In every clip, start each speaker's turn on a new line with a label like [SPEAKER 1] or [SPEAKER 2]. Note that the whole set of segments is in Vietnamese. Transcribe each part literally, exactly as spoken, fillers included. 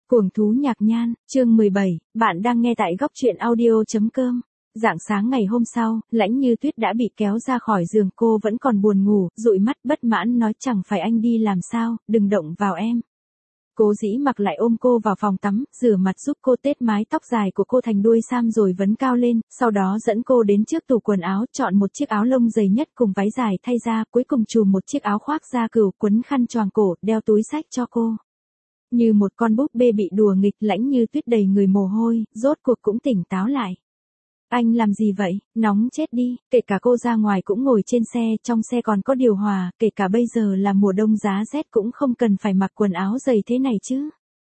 [SPEAKER 1] Cuồng thú nhạc nhan, chương mười bảy, bạn đang nghe tại góc truyện audio.com. Rạng sáng ngày hôm sau, Lãnh Như Tuyết đã bị kéo ra khỏi giường, cô vẫn còn buồn ngủ, dụi mắt bất mãn nói chẳng phải anh đi làm sao, đừng động vào em. Cố Dĩ Mặc lại ôm cô vào phòng tắm, rửa mặt giúp cô tết mái tóc dài của cô thành đuôi sam rồi vấn cao lên, sau đó dẫn cô đến trước tủ quần áo, chọn một chiếc áo lông dày nhất cùng váy dài thay ra, cuối cùng chùm một chiếc áo khoác da cừu, quấn khăn choàng cổ, đeo túi xách cho cô. Như một con búp bê bị đùa nghịch, Lãnh Như Tuyết đầy người mồ hôi, rốt cuộc cũng tỉnh táo lại. Anh làm gì vậy, nóng chết đi, kể cả cô ra ngoài cũng ngồi trên xe, trong xe còn có điều hòa, kể cả bây giờ là mùa đông giá rét cũng không cần phải mặc quần áo dày thế này chứ.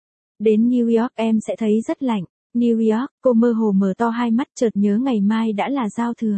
[SPEAKER 1] Đến New York em sẽ thấy rất lạnh. New York, cô mơ hồ mở to hai mắt, chợt nhớ ngày mai đã là giao thừa.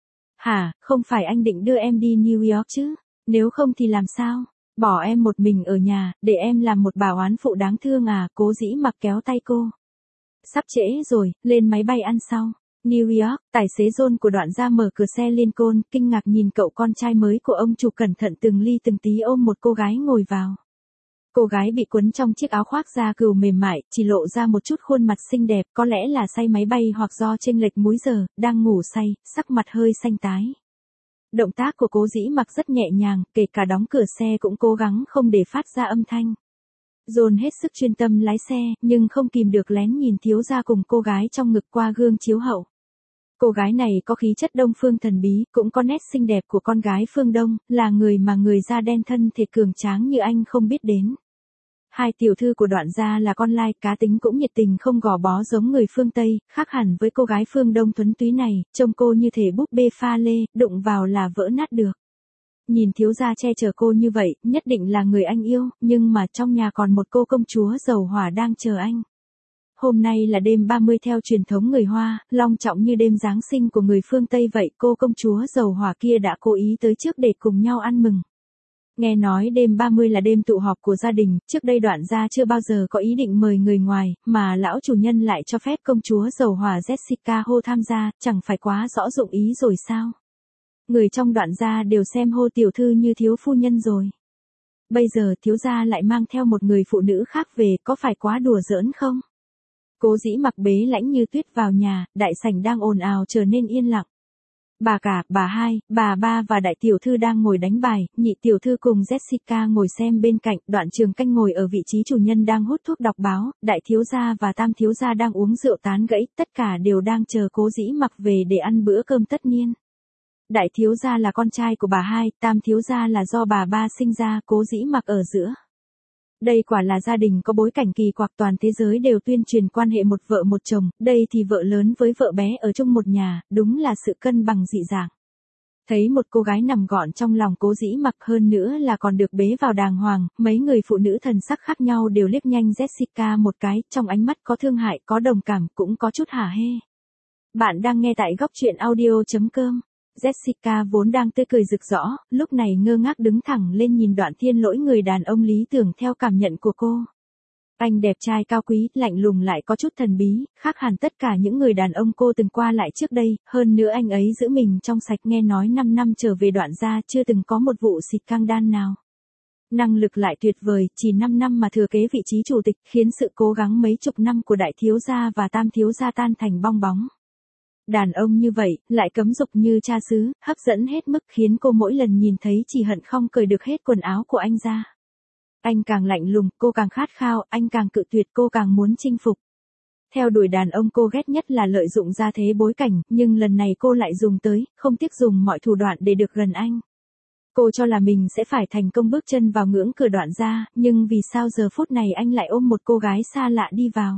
[SPEAKER 1] Hả, không phải anh định đưa em đi New York chứ, nếu không thì làm sao? Bỏ em một mình ở nhà, để em làm một bà oán phụ đáng thương à, Cố Dĩ Mặc kéo tay cô. Sắp trễ rồi, lên máy bay ăn sau. New York, tài xế John của Đoạn Gia mở cửa xe Lincoln, kinh ngạc nhìn cậu con trai mới của ông chủ, cẩn thận từng ly từng tí ôm một cô gái ngồi vào. Cô gái bị quấn trong chiếc áo khoác da cừu mềm mại, chỉ lộ ra một chút khuôn mặt xinh đẹp, có lẽ là say máy bay hoặc do chênh lệch múi giờ, đang ngủ say, sắc mặt hơi xanh tái. Động tác của Cố Dĩ Mặc rất nhẹ nhàng, kể cả đóng cửa xe cũng cố gắng không để phát ra âm thanh. John hết sức chuyên tâm lái xe, nhưng không kìm được lén nhìn thiếu gia cùng cô gái trong ngực qua gương chiếu hậu. Cô gái này có khí chất Đông phương thần bí, cũng có nét xinh đẹp của con gái phương Đông, là người mà người da đen thân thể cường tráng như anh không biết đến. Hai tiểu thư của Đoạn Gia là con lai, cá tính cũng nhiệt tình không gò bó giống người phương Tây, khác hẳn với cô gái phương Đông thuần túy này, trông cô như thể búp bê pha lê, đụng vào là vỡ nát được. Nhìn thiếu gia che chở cô như vậy, nhất định là người anh yêu, nhưng mà trong nhà còn một cô công chúa dầu hỏa đang chờ anh. Hôm nay là đêm ba mươi theo truyền thống người Hoa, long trọng như đêm Giáng sinh của người phương Tây vậy, cô công chúa dầu hỏa kia đã cố ý tới trước để cùng nhau ăn mừng. Nghe nói đêm ba mươi là đêm tụ họp của gia đình, trước đây Đoạn Gia chưa bao giờ có ý định mời người ngoài, mà lão chủ nhân lại cho phép công chúa dầu hỏa Jessica Ho tham gia, chẳng phải quá rõ dụng ý rồi sao? Người trong Đoạn Gia đều xem Ho tiểu thư như thiếu phu nhân rồi. Bây giờ thiếu gia lại mang theo một người phụ nữ khác về, có phải quá đùa giỡn không? Cố Dĩ Mặc bế Lãnh Như Tuyết vào nhà, đại sảnh đang ồn ào trở nên yên lặng. Bà cả, bà hai, bà ba và đại tiểu thư đang ngồi đánh bài, nhị tiểu thư cùng Jessica ngồi xem bên cạnh, Đoạn Trường Canh ngồi ở vị trí chủ nhân đang hút thuốc đọc báo, đại thiếu gia và tam thiếu gia đang uống rượu tán gẫy, tất cả đều đang chờ Cố Dĩ Mặc về để ăn bữa cơm tất niên. Đại thiếu gia là con trai của bà hai, tam thiếu gia là do bà ba sinh ra, Cố Dĩ Mặc ở giữa. Đây quả là gia đình có bối cảnh kỳ quặc, toàn thế giới đều tuyên truyền quan hệ một vợ một chồng, đây thì vợ lớn với vợ bé ở chung một nhà, đúng là sự cân bằng dị dạng. Thấy một cô gái nằm gọn trong lòng Cố Dĩ Mặc, hơn nữa là còn được bế vào đàng hoàng, mấy người phụ nữ thần sắc khác nhau đều liếc nhanh Jessica một cái, trong ánh mắt có thương hại, có đồng cảm, cũng có chút hả hê. Bạn đang nghe tại góc truyện audio.com. Jessica vốn đang tươi cười rực rỡ, lúc này ngơ ngác đứng thẳng lên nhìn Đoạn Thiên Lỗi, người đàn ông lý tưởng theo cảm nhận của cô. Anh đẹp trai cao quý, lạnh lùng lại có chút thần bí, khác hẳn tất cả những người đàn ông cô từng qua lại trước đây, hơn nữa anh ấy giữ mình trong sạch, nghe nói năm năm trở về Đoạn Gia chưa từng có một vụ xịt căng đan nào. Năng lực lại tuyệt vời, chỉ năm năm mà thừa kế vị trí chủ tịch, khiến sự cố gắng mấy chục năm của đại thiếu gia và tam thiếu gia tan thành bong bóng. Đàn ông như vậy, lại cấm dục như cha xứ, hấp dẫn hết mức, khiến cô mỗi lần nhìn thấy chỉ hận không cởi được hết quần áo của anh ra. Anh càng lạnh lùng, cô càng khát khao, anh càng cự tuyệt, cô càng muốn chinh phục. Theo đuổi đàn ông cô ghét nhất là lợi dụng gia thế bối cảnh, nhưng lần này cô lại dùng tới, không tiếc dùng mọi thủ đoạn để được gần anh. Cô cho là mình sẽ phải thành công bước chân vào ngưỡng cửa Đoạn Gia, nhưng vì sao giờ phút này anh lại ôm một cô gái xa lạ đi vào?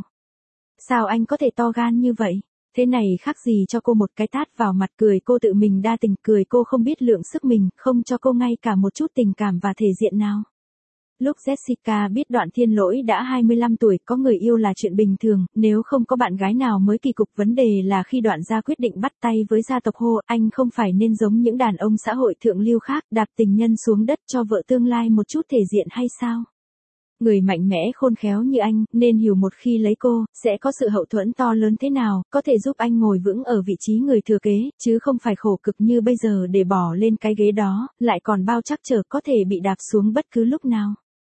[SPEAKER 1] Sao anh có thể to gan như vậy? Thế này khác gì cho cô một cái tát vào mặt, cười cô tự mình đa tình, cười cô không biết lượng sức mình, không cho cô ngay cả một chút tình cảm và thể diện nào. Lúc Jessica biết Đoạn Thiên Lỗi đã hai mươi lăm tuổi, có người yêu là chuyện bình thường, nếu không có bạn gái nào mới kỳ cục, vấn đề là khi Đoạn Gia quyết định bắt tay với gia tộc Ho, anh không phải nên giống những đàn ông xã hội thượng lưu khác, đạp tình nhân xuống đất cho vợ tương lai một chút thể diện hay sao? Người mạnh mẽ khôn khéo như anh, nên hiểu một khi lấy cô, sẽ có sự hậu thuẫn to lớn thế nào, có thể giúp anh ngồi vững ở vị trí người thừa kế, chứ không phải khổ cực như bây giờ để bỏ lên cái ghế đó, lại còn bao chắc trở có thể bị đạp xuống bất cứ lúc nào.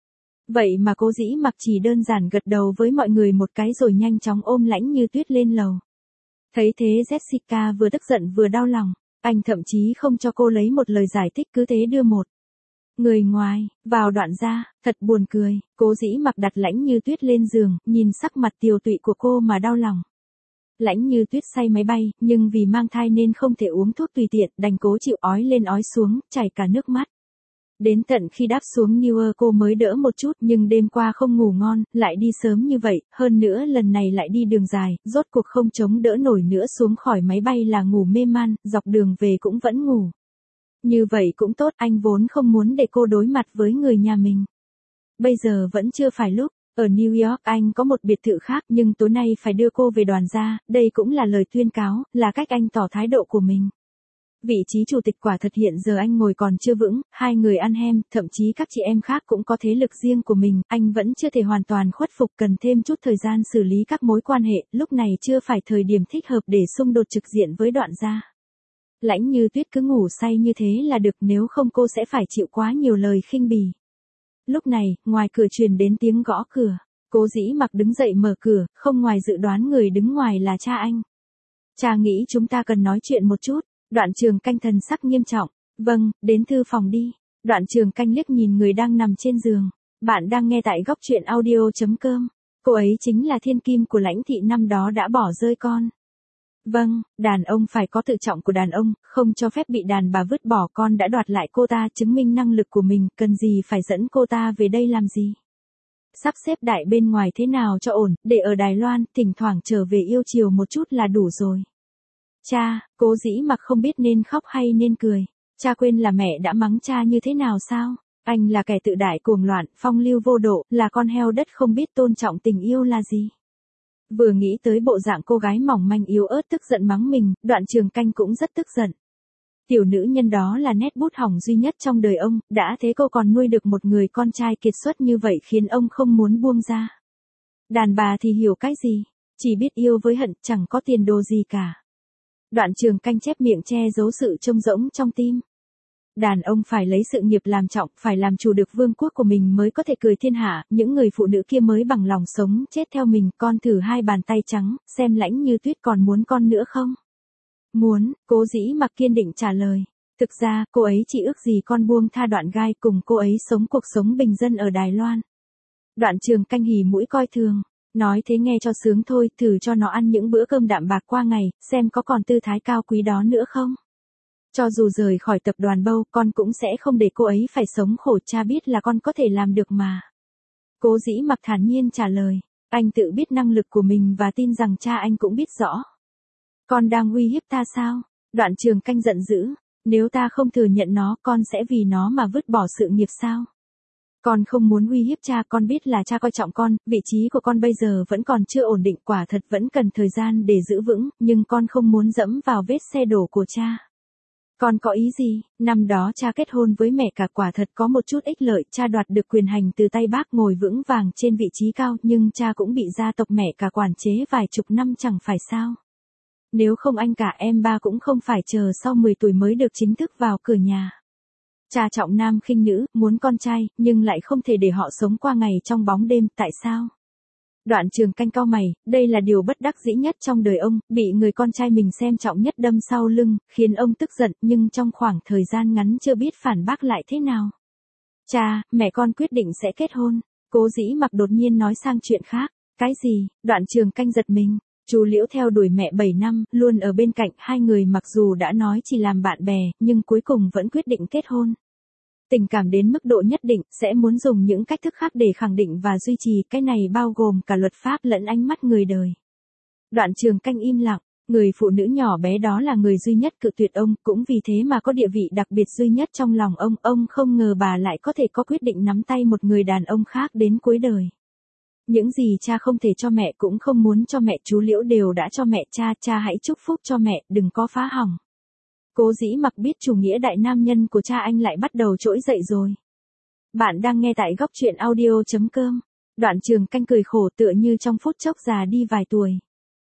[SPEAKER 1] Vậy mà Cố Dĩ Mặc chỉ đơn giản gật đầu với mọi người một cái rồi nhanh chóng ôm Lãnh Như Tuyết lên lầu. Thấy thế Jessica vừa tức giận vừa đau lòng, anh thậm chí không cho cô lấy một lời giải thích cứ thế đưa một người ngoài vào đoạn ra, thật buồn cười. Cố Dĩ Mặc đặt Lãnh Như Tuyết lên giường, nhìn sắc mặt tiều tụy của cô mà đau lòng. Lãnh Như Tuyết say máy bay, nhưng vì mang thai nên không thể uống thuốc tùy tiện, đành cố chịu ói lên ói xuống, chảy cả nước mắt. Đến tận khi đáp xuống New York cô mới đỡ một chút, nhưng đêm qua không ngủ ngon, lại đi sớm như vậy, hơn nữa lần này lại đi đường dài, rốt cuộc không chống đỡ nổi nữa, xuống khỏi máy bay là ngủ mê man, dọc đường về cũng vẫn ngủ. Như vậy cũng tốt, anh vốn không muốn để cô đối mặt với người nhà mình. Bây giờ vẫn chưa phải lúc. Ở New York anh có một biệt thự khác, nhưng tối nay phải đưa cô về đoàn ra, đây cũng là lời tuyên cáo, là cách anh tỏ thái độ của mình. Vị trí chủ tịch quả thật hiện giờ anh ngồi còn chưa vững, hai người ăn hem, thậm chí các chị em khác cũng có thế lực riêng của mình, anh vẫn chưa thể hoàn toàn khuất phục, cần thêm chút thời gian xử lý các mối quan hệ, lúc này chưa phải thời điểm thích hợp để xung đột trực diện với đoạn gia. Lãnh Như Tuyết cứ ngủ say như thế là được, nếu không cô sẽ phải chịu quá nhiều lời khinh bỉ. Lúc này, ngoài cửa truyền đến tiếng gõ cửa. Cố Dĩ Mặc đứng dậy mở cửa, không ngoài dự đoán người đứng ngoài là cha anh. Cha nghĩ chúng ta cần nói chuyện một chút. Đoạn Trường Canh thần sắc nghiêm trọng. Vâng, đến thư phòng đi. Đoạn Trường Canh liếc nhìn người đang nằm trên giường. Bạn đang nghe tại góc truyện audio chấm com. Cô ấy chính là thiên kim của Lãnh thị năm đó đã bỏ rơi con. Vâng, đàn ông phải có tự trọng của đàn ông, không cho phép bị đàn bà vứt bỏ, con đã đoạt lại cô ta, chứng minh năng lực của mình, cần gì phải dẫn cô ta về đây làm gì. Sắp xếp đại bên ngoài thế nào cho ổn, để ở Đài Loan, thỉnh thoảng trở về yêu chiều một chút là đủ rồi. Cha, Cố Dĩ Mặc không biết nên khóc hay nên cười. Cha quên là mẹ đã mắng cha như thế nào sao? Anh là kẻ tự đại cuồng loạn, phong lưu vô độ, là con heo đất không biết tôn trọng tình yêu là gì. Vừa nghĩ tới bộ dạng cô gái mỏng manh yếu ớt tức giận mắng mình, Đoạn Trường Canh cũng rất tức giận. Tiểu nữ nhân đó là nét bút hỏng duy nhất trong đời ông, đã thế cô còn nuôi được một người con trai kiệt xuất như vậy khiến ông không muốn buông ra. Đàn bà thì hiểu cái gì, chỉ biết yêu với hận, chẳng có tiền đồ gì cả. Đoạn Trường Canh chép miệng che giấu sự trông rỗng trong tim. Đàn ông phải lấy sự nghiệp làm trọng, phải làm chủ được vương quốc của mình mới có thể cười thiên hạ, những người phụ nữ kia mới bằng lòng sống chết theo mình. Con thử hai bàn tay trắng, xem Lãnh Như Tuyết còn muốn con nữa không? Muốn, Cố Dĩ Mặc kiên định trả lời. Thực ra, cô ấy chỉ ước gì con buông tha Đoạn Gai, cùng cô ấy sống cuộc sống bình dân ở Đài Loan. Đoạn Trường Canh hỉ mũi coi thường. Nói thế nghe cho sướng thôi, thử cho nó ăn những bữa cơm đạm bạc qua ngày, xem có còn tư thái cao quý đó nữa không? Cho dù rời khỏi tập đoàn Bâu, con cũng sẽ không để cô ấy phải sống khổ, cha biết là con có thể làm được mà. Cố Dĩ Mặc thản nhiên trả lời. Anh tự biết năng lực của mình và tin rằng cha anh cũng biết rõ. Con đang uy hiếp ta sao? Đoạn Trường Canh giận dữ. Nếu ta không thừa nhận nó, con sẽ vì nó mà vứt bỏ sự nghiệp sao? Con không muốn uy hiếp cha, con biết là cha coi trọng con, vị trí của con bây giờ vẫn còn chưa ổn định, quả thật vẫn cần thời gian để giữ vững, nhưng con không muốn dẫm vào vết xe đổ của cha. Con có ý gì? Năm đó cha kết hôn với mẹ cả, quả thật có một chút ích lợi, cha đoạt được quyền hành từ tay bác, ngồi vững vàng trên vị trí cao, nhưng cha cũng bị gia tộc mẹ cả quản chế vài chục năm chẳng phải sao? Nếu không anh cả em ba cũng không phải chờ sau mười tuổi mới được chính thức vào cửa nhà. Cha trọng nam khinh nữ, muốn con trai, nhưng lại không thể để họ sống qua ngày trong bóng đêm, tại sao? Đoạn Trường Canh cau mày, đây là điều bất đắc dĩ nhất trong đời ông, bị người con trai mình xem trọng nhất đâm sau lưng, khiến ông tức giận, nhưng trong khoảng thời gian ngắn chưa biết phản bác lại thế nào. Cha, mẹ con quyết định sẽ kết hôn. Cố Dĩ Mặc đột nhiên nói sang chuyện khác. Cái gì? Đoạn Trường Canh giật mình. Chú Liễu theo đuổi mẹ bảy năm, luôn ở bên cạnh, hai người mặc dù đã nói chỉ làm bạn bè, nhưng cuối cùng vẫn quyết định kết hôn. Tình cảm đến mức độ nhất định, sẽ muốn dùng những cách thức khác để khẳng định và duy trì, cái này bao gồm cả luật pháp lẫn ánh mắt người đời. Đoạn Trường Canh im lặng, người phụ nữ nhỏ bé đó là người duy nhất cự tuyệt ông, cũng vì thế mà có địa vị đặc biệt duy nhất trong lòng ông, ông không ngờ bà lại có thể có quyết định nắm tay một người đàn ông khác đến cuối đời. Những gì cha không thể cho mẹ cũng không muốn cho mẹ, chú Liễu đều đã cho mẹ, cha, cha hãy chúc phúc cho mẹ, đừng có phá hỏng. Cố Dĩ Mặc biết chủ nghĩa đại nam nhân của cha anh lại bắt đầu trỗi dậy rồi. Bạn đang nghe tại góc truyện audio chấm com. Đoạn Trường Canh cười khổ tựa như trong phút chốc già đi vài tuổi.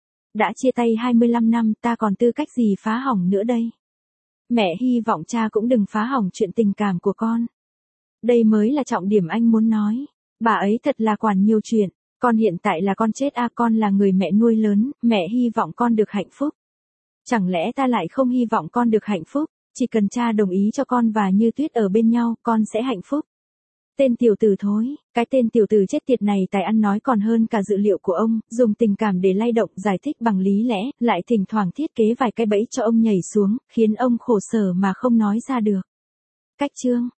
[SPEAKER 1] Đã chia tay hai mươi lăm năm, ta còn tư cách gì phá hỏng nữa đây? Mẹ hy vọng cha cũng đừng phá hỏng chuyện tình cảm của con. Đây mới là trọng điểm anh muốn nói. Bà ấy thật là quản nhiều chuyện. Con hiện tại là con chết à, con là người mẹ nuôi lớn, mẹ hy vọng con được hạnh phúc. Chẳng lẽ ta lại không hy vọng con được hạnh phúc, chỉ cần cha đồng ý cho con và Như Tuyết ở bên nhau, con sẽ hạnh phúc. Tên tiểu tử thối, cái tên tiểu tử chết tiệt này tài ăn nói còn hơn cả dự liệu của ông, dùng tình cảm để lay động, giải thích bằng lý lẽ, lại thỉnh thoảng thiết kế vài cái bẫy cho ông nhảy xuống, khiến ông khổ sở mà không nói ra được. Cách chương